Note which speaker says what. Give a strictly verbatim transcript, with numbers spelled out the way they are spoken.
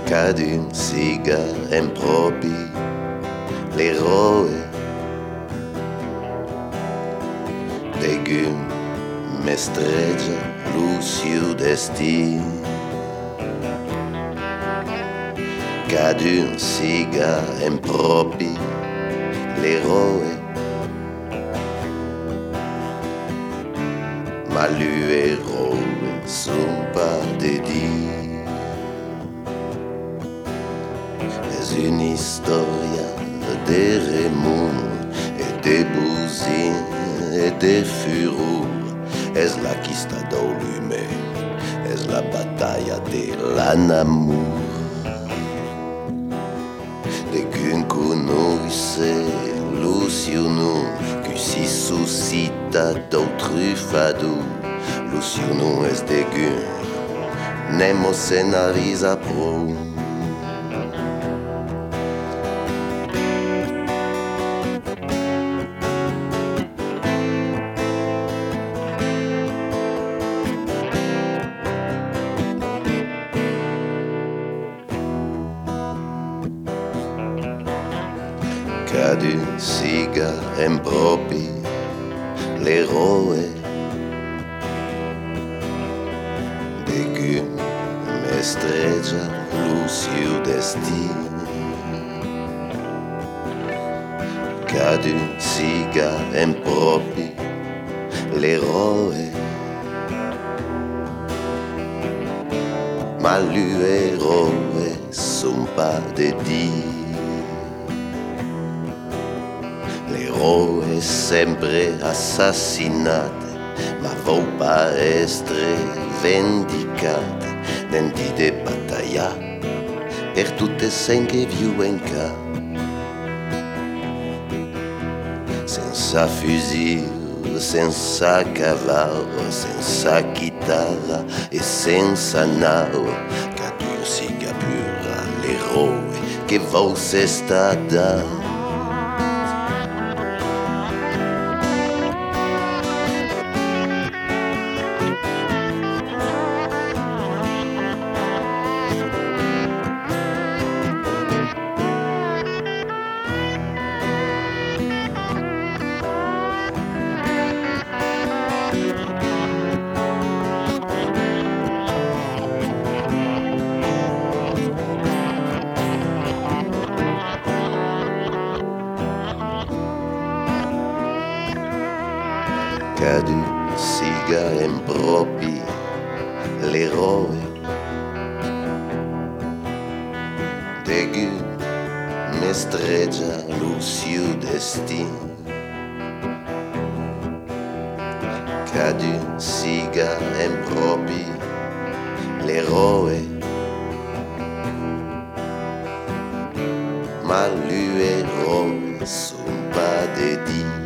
Speaker 1: Cad un siga impropi l'eroe degum mestreggia luciu desti Cad un siga impropi l'eroe ma l'eroe son pas dédié. Es une historia de remous et de bousines et de fureurs. Es la quista d'olume, es la batalla de l'anamour. De qu'un conoisse Luciano, que si suscita d'autres fado. Luciano es de gun, nemo scenariza pro. Cad un siga impropi l'eroe degum mestreggia luciu desti Cad un siga impropi l'eroe ma l'eroe son pas dédié. L'eroe sempre assassinate, ma vo pa estre vendicate, denti de battaglia per tutte sen che viu en ca. Senza fusil, senza cavallo, senza chitarra e senza nao, Cad un siga pura l'eroe che vos è stata. Cad un siga impropi l'eroe degum mestreggia luciu destin Cad un siga impropi l'eroe ma l'eroe son pas dédié.